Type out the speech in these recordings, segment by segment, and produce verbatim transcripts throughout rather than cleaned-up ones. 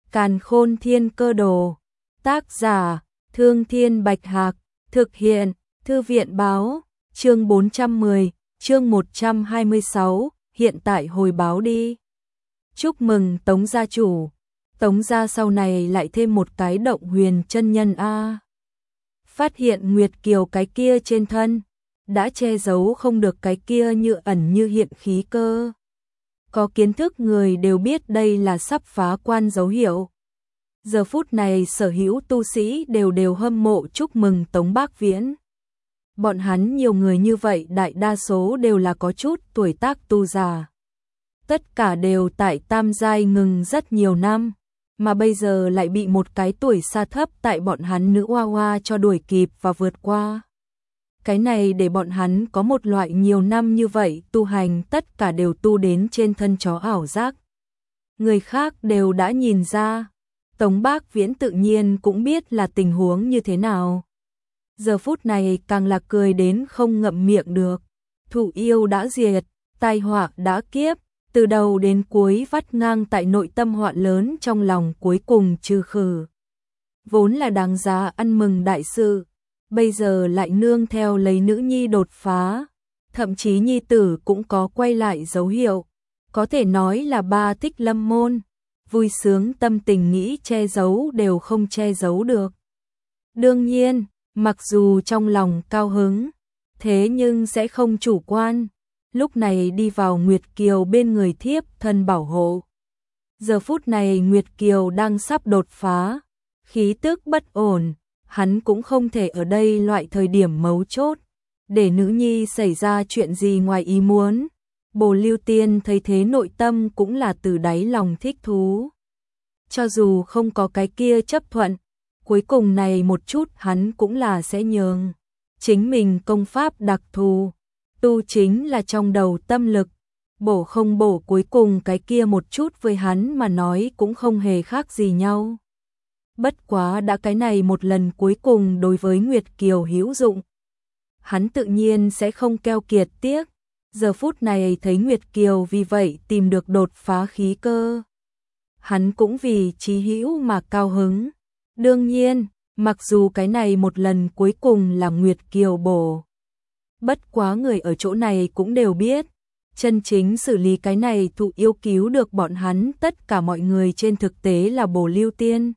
Càn Khôn Thiên Cơ Đồ. Tác giả: Thương Thiên Bạch Hạc. Thực hiện: Thư viện báo. Chương bốn trăm mười, chương một trăm hai mươi sáu, hiện tại hồi báo đi. Chúc mừng Tống gia chủ. Tống gia sau này lại thêm một cái Động Huyền chân nhân a. Phát hiện Nguyệt Kiều cái kia trên thân, đã che giấu không được cái kia như ẩn như hiện khí cơ. Có kiến thức người đều biết đây là sắp phá quan dấu hiệu. Giờ phút này sở hữu tu sĩ đều đều hâm mộ chúc mừng Tống Bác Viễn. Bọn hắn nhiều người như vậy đại đa số đều là có chút tuổi tác tu già. Tất cả đều tại tam giai ngừng rất nhiều năm, mà bây giờ lại bị một cái tuổi xa thấp tại bọn hắn nữ hoa hoa cho đuổi kịp và vượt qua. Cái này để bọn hắn có một loại nhiều năm như vậy tu hành tất cả đều tu đến trên thân chó ảo giác. Người khác đều đã nhìn ra, Tống Bác Viễn tự nhiên cũng biết là tình huống như thế nào. Giờ phút này càng là cười đến không ngậm miệng được. Thụ yêu đã diệt, tai họa đã kiếp, từ đầu đến cuối vắt ngang tại nội tâm họa lớn trong lòng cuối cùng trừ khử. Vốn là đáng giá ăn mừng đại sự, bây giờ lại nương theo lấy nữ nhi đột phá, thậm chí nhi tử cũng có quay lại dấu hiệu, có thể nói là ba thích lâm môn, vui sướng tâm tình nghĩ che giấu đều không che giấu được. Đương nhiên, mặc dù trong lòng cao hứng, thế nhưng sẽ không chủ quan, lúc này đi vào Nguyệt Kiều bên người thiếp thân bảo hộ. Giờ phút này Nguyệt Kiều đang sắp đột phá, khí tức bất ổn, hắn cũng không thể ở đây loại thời điểm mấu chốt, để nữ nhi xảy ra chuyện gì ngoài ý muốn. Bồ Lưu Tiên thấy thế nội tâm cũng là từ đáy lòng thích thú. Cho dù không có cái kia chấp thuận, cuối cùng này một chút hắn cũng là sẽ nhường. Chính mình công pháp đặc thù, tu chính là trong đầu tâm lực, bổ không bổ cuối cùng cái kia một chút với hắn mà nói cũng không hề khác gì nhau. Bất quá đã cái này một lần cuối cùng đối với Nguyệt Kiều hữu dụng, hắn tự nhiên sẽ không keo kiệt tiếc. Giờ phút này thấy Nguyệt Kiều vì vậy tìm được đột phá khí cơ, hắn cũng vì chí hữu mà cao hứng. Đương nhiên, mặc dù cái này một lần cuối cùng là Nguyệt Kiều bổ, bất quá người ở chỗ này cũng đều biết, chân chính xử lý cái này thụ yêu cứu được bọn hắn tất cả mọi người trên thực tế là Bồ Lưu Tiên.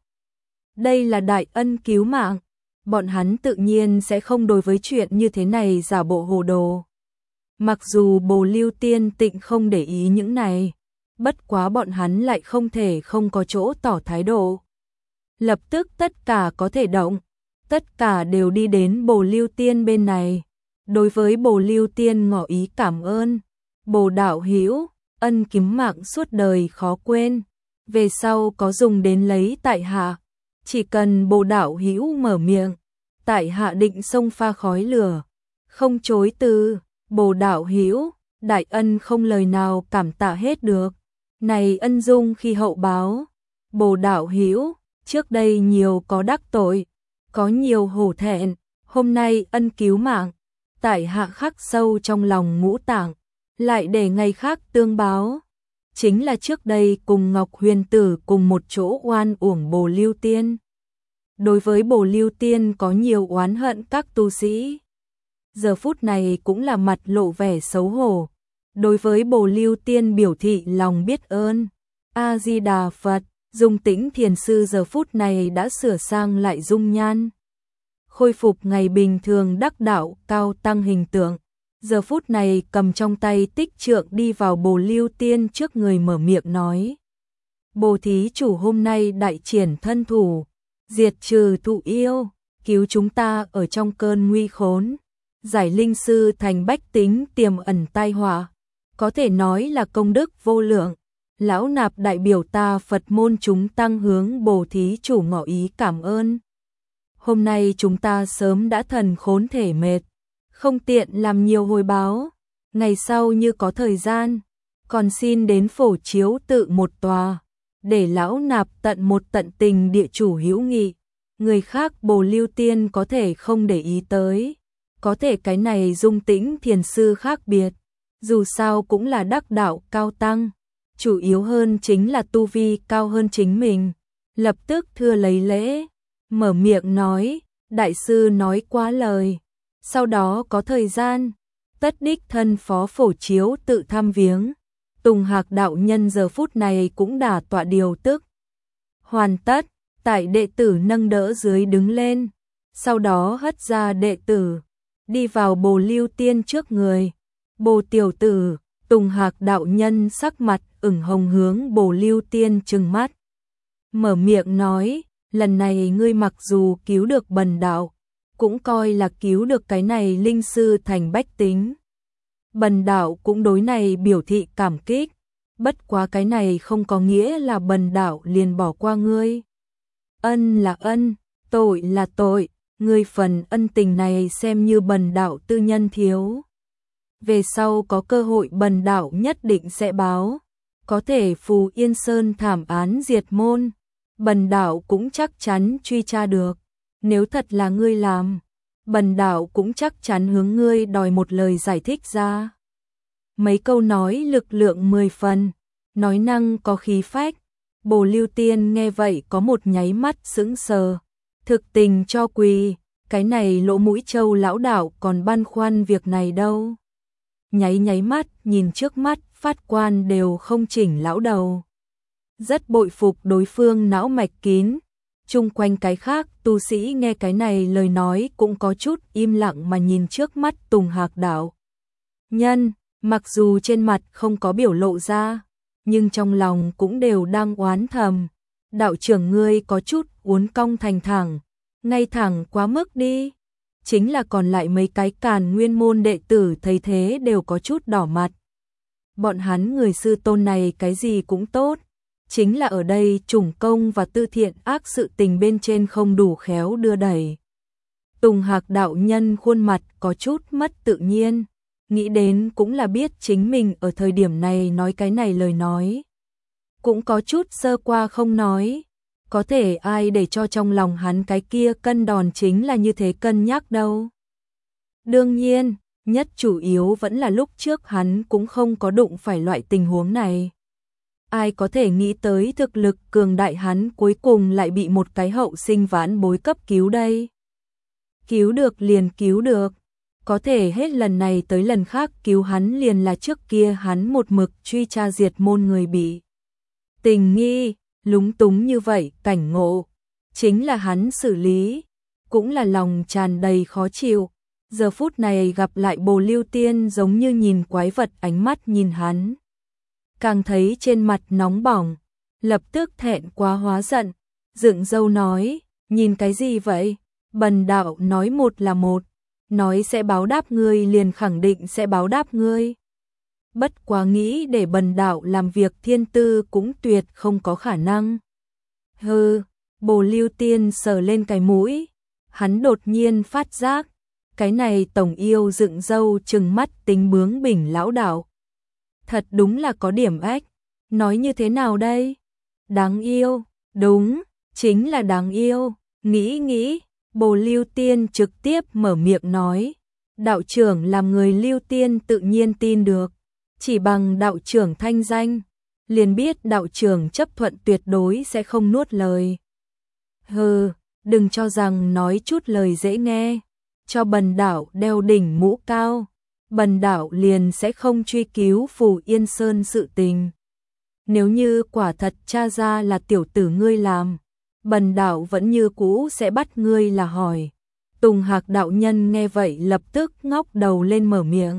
Đây là đại ân cứu mạng, bọn hắn tự nhiên sẽ không đối với chuyện như thế này giả bộ hồ đồ. Mặc dù Bồ Lưu Tiên tịnh không để ý những này, bất quá bọn hắn lại không thể không có chỗ tỏ thái độ. Lập tức tất cả có thể động, tất cả đều đi đến Bồ Lưu Tiên bên này. Đối với Bồ Lưu Tiên ngỏ ý cảm ơn. Bồ đạo hữu, ân kiếm mạng suốt đời khó quên, về sau có dùng đến lấy tại hạ. Chỉ cần Bồ đạo hữu mở miệng, tại hạ định xông pha khói lửa, không chối từ. Bồ đạo hữu, đại ân không lời nào cảm tạ hết được. Này ân dung khi hậu báo. Bồ đạo hữu, trước đây nhiều có đắc tội, có nhiều hổ thẹn, hôm nay ân cứu mạng, tại hạ khắc sâu trong lòng ngũ tạng, lại để ngày khác tương báo. Chính là trước đây cùng Ngọc Huyền Tử cùng một chỗ oan uổng Bồ Lưu Tiên. Đối với Bồ Lưu Tiên có nhiều oán hận các tu sĩ, giờ phút này cũng là mặt lộ vẻ xấu hổ. Đối với Bồ Lưu Tiên biểu thị lòng biết ơn. A Di Đà Phật. Dung Tĩnh Thiền sư giờ phút này đã sửa sang lại dung nhan, khôi phục ngày bình thường đắc đạo cao tăng hình tượng. Giờ phút này cầm trong tay tích trượng đi vào Bồ Lưu Tiên trước người mở miệng nói: Bồ thí chủ hôm nay đại triển thân thủ, diệt trừ thụ yêu, cứu chúng ta ở trong cơn nguy khốn, giải linh sư thành bách tính tiềm ẩn tai họa, có thể nói là công đức vô lượng. Lão nạp đại biểu ta Phật môn chúng tăng hướng Bồ thí chủ ngỏ ý cảm ơn. Hôm nay chúng ta sớm đã thần khốn thể mệt, không tiện làm nhiều hồi báo, ngày sau như có thời gian, còn xin đến phổ chiếu tự một tòa, để lão nạp tận một tận tình địa chủ hữu nghị. Người khác Bồ Lưu Tiên có thể không để ý tới, có thể cái này Dung Tĩnh Thiền sư khác biệt, dù sao cũng là đắc đạo cao tăng. Chủ yếu hơn chính là tu vi cao hơn chính mình, lập tức thưa lấy lễ, mở miệng nói, đại sư nói quá lời. Sau đó có thời gian, tất đích thân phó phổ chiếu tự thăm viếng. Tùng Hạc đạo nhân giờ phút này cũng đả tọa điều tức. Hoàn tất, tại đệ tử nâng đỡ dưới đứng lên, sau đó hất ra đệ tử, đi vào Bồ Lưu Tiên trước người. Bồ tiểu tử, Tùng Hạc đạo nhân sắc mặt ửng hồng hướng Bồ Lưu Tiên trừng mắt. Mở miệng nói, lần này ngươi mặc dù cứu được bần đạo, cũng coi là cứu được cái này linh sư thành bách tính. Bần đạo cũng đối này biểu thị cảm kích, bất quá cái này không có nghĩa là bần đạo liền bỏ qua ngươi. Ân là ân, tội là tội, ngươi phần ân tình này xem như bần đạo tư nhân thiếu. Về sau có cơ hội bần đạo nhất định sẽ báo, có thể Phù Yên Sơn thảm án diệt môn, bần đạo cũng chắc chắn truy tra được. Nếu thật là ngươi làm, bần đạo cũng chắc chắn hướng ngươi đòi một lời giải thích ra. Mấy câu nói lực lượng mười phần, nói năng có khí phách. Bồ Lưu Tiên nghe vậy có một nháy mắt sững sờ, thực tình cho quỳ, cái này lỗ mũi trâu lão đạo còn băn khoăn việc này đâu. Nháy nháy mắt nhìn trước mắt phát quan đều không chỉnh lão đầu. Rất bội phục đối phương não mạch kín. Chung quanh cái khác tu sĩ nghe cái này lời nói cũng có chút im lặng mà nhìn trước mắt Tùng Hạc đạo nhân, mặc dù trên mặt không có biểu lộ ra, nhưng trong lòng cũng đều đang oán thầm. Đạo trưởng ngươi có chút uốn cong thành thẳng, ngay thẳng quá mức đi. Chính là còn lại mấy cái Càn Nguyên môn đệ tử thấy thế đều có chút đỏ mặt. Bọn hắn người sư tôn này cái gì cũng tốt, chính là ở đây chủng công và tư thiện ác sự tình bên trên không đủ khéo đưa đẩy. Tùng Hạc đạo nhân khuôn mặt có chút mất tự nhiên, nghĩ đến cũng là biết chính mình ở thời điểm này nói cái này lời nói. Cũng có chút sơ qua không nói, có thể ai để cho trong lòng hắn cái kia cân đòn chính là như thế cân nhắc đâu. Đương nhiên, nhất chủ yếu vẫn là lúc trước hắn cũng không có đụng phải loại tình huống này. Ai có thể nghĩ tới thực lực cường đại hắn cuối cùng lại bị một cái hậu sinh vãn bối cấp cứu đây. Cứu được liền cứu được, có thể hết lần này tới lần khác cứu hắn liền là trước kia hắn một mực truy tra diệt môn người bị tình nghi, lúng túng như vậy cảnh ngộ, chính là hắn xử lý, cũng là lòng tràn đầy khó chịu. Giờ phút này gặp lại Bồ Lưu Tiên giống như nhìn quái vật ánh mắt nhìn hắn. Càng thấy trên mặt nóng bỏng, lập tức thẹn quá hóa giận, dựng râu nói, nhìn cái gì vậy? Bần đạo nói một là một, nói sẽ báo đáp ngươi liền khẳng định sẽ báo đáp ngươi. Bất quá nghĩ để bần đạo làm việc thiên tư cũng tuyệt không có khả năng. Hừ, Bồ Lưu Tiên sờ lên cái mũi, hắn đột nhiên phát giác, cái này tổng yêu dựng râu trừng mắt tính bướng bỉnh lão đạo. Thật đúng là có điểm ếch, nói như thế nào đây? Đáng yêu, đúng, chính là đáng yêu, nghĩ nghĩ, Bồ Lưu Tiên trực tiếp mở miệng nói, đạo trưởng làm người Lưu Tiên tự nhiên tin được, chỉ bằng đạo trưởng thanh danh, liền biết đạo trưởng chấp thuận tuyệt đối sẽ không nuốt lời. Hừ, đừng cho rằng nói chút lời dễ nghe, cho bần đạo đeo đỉnh mũ cao, bần đạo liền sẽ không truy cứu Phù Yên Sơn sự tình. Nếu như quả thật tra ra là tiểu tử ngươi làm, bần đạo vẫn như cũ sẽ bắt ngươi là hỏi. Tùng Hạc đạo nhân nghe vậy lập tức ngóc đầu lên mở miệng,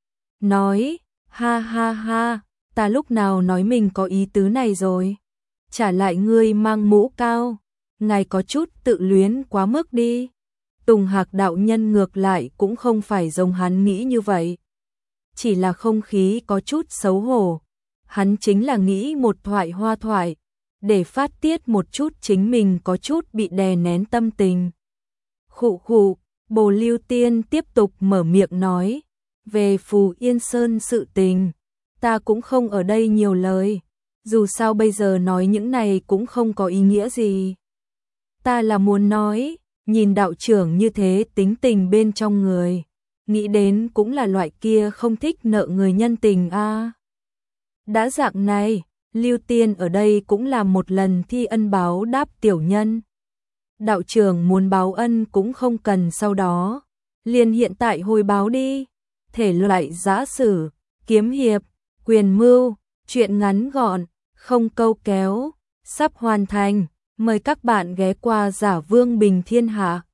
nói, ha ha ha, ta lúc nào nói mình có ý tứ này rồi? Trả lại ngươi mang mũ cao, ngài có chút tự luyến quá mức đi. Tùng Hạc đạo nhân ngược lại cũng không phải giống hắn nghĩ như vậy, chỉ là không khí có chút xấu hổ. Hắn chính là nghĩ một thoại hoa thoại, để phát tiết một chút chính mình có chút bị đè nén tâm tình. Khụ khụ, Bồ Lưu Tiên tiếp tục mở miệng nói, về Phù Yên Sơn sự tình, ta cũng không ở đây nhiều lời, dù sao bây giờ nói những này cũng không có ý nghĩa gì. Ta là muốn nói, nhìn đạo trưởng như thế tính tình bên trong người, nghĩ đến cũng là loại kia không thích nợ người nhân tình a. À, đã dạng này, Lưu Tiên ở đây cũng làm một lần thi ân báo đáp tiểu nhân. Đạo trưởng muốn báo ân cũng không cần sau đó, liền hiện tại hồi báo đi. Thể loại giã sử, kiếm hiệp, quyền mưu, truyện ngắn gọn, không câu kéo, sắp hoàn thành. Mời các bạn ghé qua Giả Vương Bình Thiên Hạ.